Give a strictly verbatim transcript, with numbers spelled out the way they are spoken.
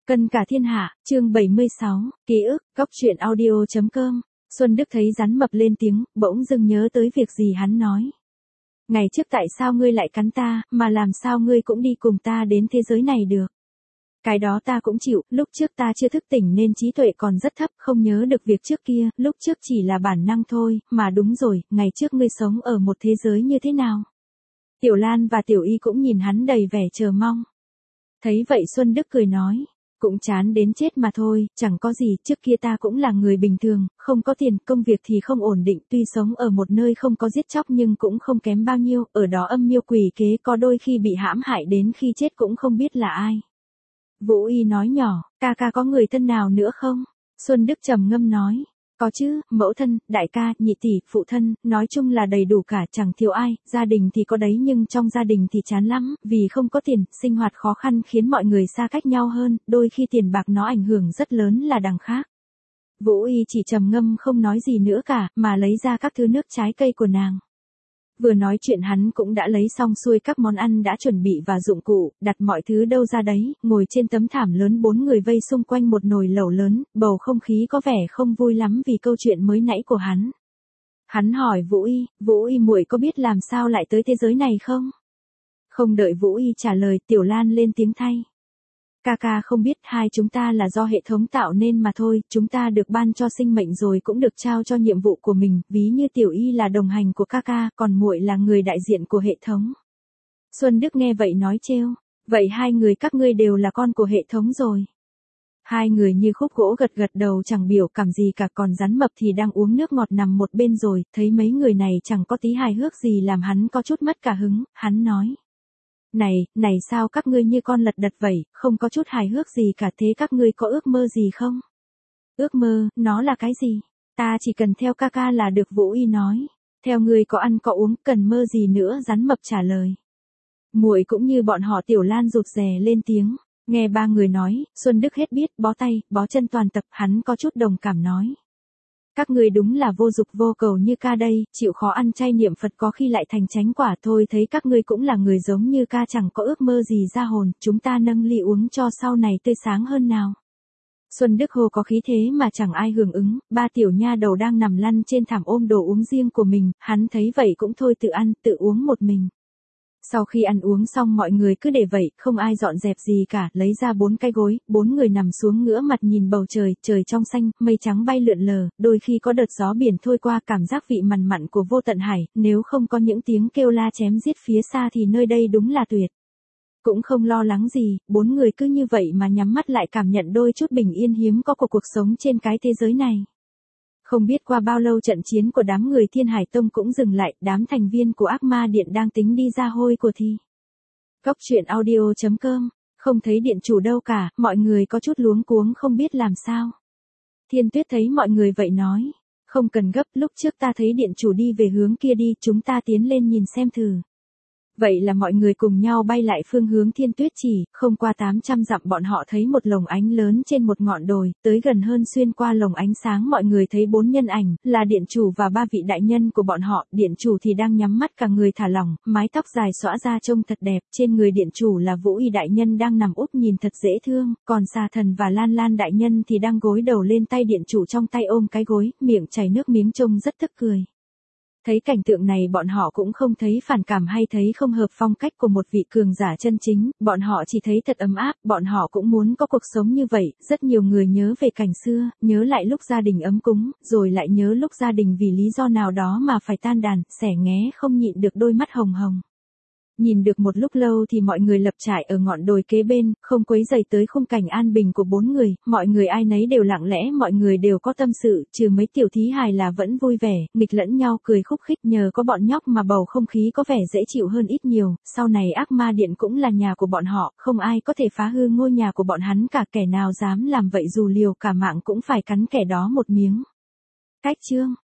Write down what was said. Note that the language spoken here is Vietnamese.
Cân cả thiên hạ, chương bảy mươi sáu, ký ức, góc truyện audio.com. Xuân Đức thấy rắn mập lên tiếng, bỗng dưng nhớ tới việc gì hắn nói. Ngày trước tại sao ngươi lại cắn ta, mà làm sao ngươi cũng đi cùng ta đến thế giới này được. Cái đó ta cũng chịu, lúc trước ta chưa thức tỉnh nên trí tuệ còn rất thấp, không nhớ được việc trước kia, lúc trước chỉ là bản năng thôi, mà đúng rồi, ngày trước ngươi sống ở một thế giới như thế nào. Tiểu Lan và Tiểu Y cũng nhìn hắn đầy vẻ chờ mong. Thấy vậy Xuân Đức cười nói, cũng chán đến chết mà thôi, chẳng có gì, trước kia ta cũng là người bình thường, không có tiền, công việc thì không ổn định, tuy sống ở một nơi không có giết chóc nhưng cũng không kém bao nhiêu, ở đó âm mưu quỷ kế có đôi khi bị hãm hại đến khi chết cũng không biết là ai. Vũ Y nói nhỏ, ca ca có người thân nào nữa không? Xuân Đức trầm ngâm nói, có chứ, mẫu thân, đại ca, nhị tỷ, phụ thân, nói chung là đầy đủ cả, chẳng thiếu ai, gia đình thì có đấy nhưng trong gia đình thì chán lắm, vì không có tiền, sinh hoạt khó khăn khiến mọi người xa cách nhau hơn, đôi khi tiền bạc nó ảnh hưởng rất lớn là đằng khác. Vũ Y chỉ trầm ngâm không nói gì nữa cả, mà lấy ra các thứ nước trái cây của nàng. Vừa nói chuyện hắn cũng đã lấy xong xuôi các món ăn đã chuẩn bị và dụng cụ, đặt mọi thứ đâu ra đấy, ngồi trên tấm thảm lớn bốn người vây xung quanh một nồi lẩu lớn, bầu không khí có vẻ không vui lắm vì câu chuyện mới nãy của hắn. Hắn hỏi Vũ Y, Vũ Y muội có biết làm sao lại tới thế giới này không? Không đợi Vũ Y trả lời, Tiểu Lan lên tiếng thay. Ca ca không biết, hai chúng ta là do hệ thống tạo nên mà thôi, chúng ta được ban cho sinh mệnh rồi cũng được trao cho nhiệm vụ của mình, ví như Tiểu Y là đồng hành của ca ca, còn muội là người đại diện của hệ thống. Xuân Đức nghe vậy nói trêu, vậy hai người các ngươi đều là con của hệ thống rồi. Hai người như khúc gỗ gật gật đầu chẳng biểu cảm gì cả, còn rắn mập thì đang uống nước ngọt nằm một bên rồi, thấy mấy người này chẳng có tí hài hước gì làm hắn có chút mất cả hứng, hắn nói. Này, này sao các ngươi như con lật đật vậy, không có chút hài hước gì cả, thế các ngươi có ước mơ gì không? Ước mơ, nó là cái gì? Ta chỉ cần theo ca ca là được, Vũ Y nói. Theo ngươi có ăn có uống, cần mơ gì nữa, rắn mập trả lời. Muội cũng như bọn họ, Tiểu Lan rụt rè lên tiếng. Nghe ba người nói, Xuân Đức hết biết, bó tay, bó chân toàn tập, hắn có chút đồng cảm nói. Các ngươi đúng là vô dục vô cầu như ca đây, chịu khó ăn chay niệm Phật có khi lại thành chánh quả thôi, thấy các ngươi cũng là người giống như ca chẳng có ước mơ gì ra hồn, chúng ta nâng ly uống cho sau này tươi sáng hơn nào. Xuân Đức hô có khí thế mà chẳng ai hưởng ứng, ba tiểu nha đầu đang nằm lăn trên thảm ôm đồ uống riêng của mình, hắn thấy vậy cũng thôi tự ăn, tự uống một mình. Sau khi ăn uống xong mọi người cứ để vậy, không ai dọn dẹp gì cả, lấy ra bốn cái gối, bốn người nằm xuống ngửa mặt nhìn bầu trời, trời trong xanh, mây trắng bay lượn lờ, đôi khi có đợt gió biển thôi qua, cảm giác vị mằn mặn của vô tận hải, nếu không có những tiếng kêu la chém giết phía xa thì nơi đây đúng là tuyệt. Cũng không lo lắng gì, bốn người cứ như vậy mà nhắm mắt lại cảm nhận đôi chút bình yên hiếm có của cuộc sống trên cái thế giới này. Không biết qua bao lâu trận chiến của đám người Thiên Hải Tông cũng dừng lại, đám thành viên của Ác Ma Điện đang tính đi ra hôi của thi. Góc truyện audio.com, không thấy điện chủ đâu cả, mọi người có chút luống cuống không biết làm sao. Thiên Tuyết thấy mọi người vậy nói, không cần gấp, lúc trước ta thấy điện chủ đi về hướng kia đi, chúng ta tiến lên nhìn xem thử. Vậy là mọi người cùng nhau bay lại phương hướng Thiên Tuyết chỉ, không qua tám trăm dặm bọn họ thấy một lồng ánh lớn trên một ngọn đồi, tới gần hơn xuyên qua lồng ánh sáng mọi người thấy bốn nhân ảnh, là điện chủ và ba vị đại nhân của bọn họ, điện chủ thì đang nhắm mắt cả người thả lỏng, mái tóc dài xõa ra trông thật đẹp, trên người điện chủ là Vũ Y đại nhân đang nằm úp nhìn thật dễ thương, còn Xà Thần và Lan Lan đại nhân thì đang gối đầu lên tay điện chủ trong tay ôm cái gối, miệng chảy nước miếng trông rất tức cười. Thấy cảnh tượng này bọn họ cũng không thấy phản cảm hay thấy không hợp phong cách của một vị cường giả chân chính, bọn họ chỉ thấy thật ấm áp, bọn họ cũng muốn có cuộc sống như vậy, rất nhiều người nhớ về cảnh xưa, nhớ lại lúc gia đình ấm cúng, rồi lại nhớ lúc gia đình vì lý do nào đó mà phải tan đàn, xẻ nghé không nhịn được đôi mắt hồng hồng. Nhìn được một lúc lâu thì mọi người lập trại ở ngọn đồi kế bên, không quấy rầy tới khung cảnh an bình của bốn người, mọi người ai nấy đều lặng lẽ, mọi người đều có tâm sự, trừ mấy tiểu thí hài là vẫn vui vẻ, nghịch lẫn nhau cười khúc khích, nhờ có bọn nhóc mà bầu không khí có vẻ dễ chịu hơn ít nhiều, sau này Ác Ma Điện cũng là nhà của bọn họ, không ai có thể phá hư ngôi nhà của bọn hắn cả, kẻ nào dám làm vậy dù liều cả mạng cũng phải cắn kẻ đó một miếng. Cách chương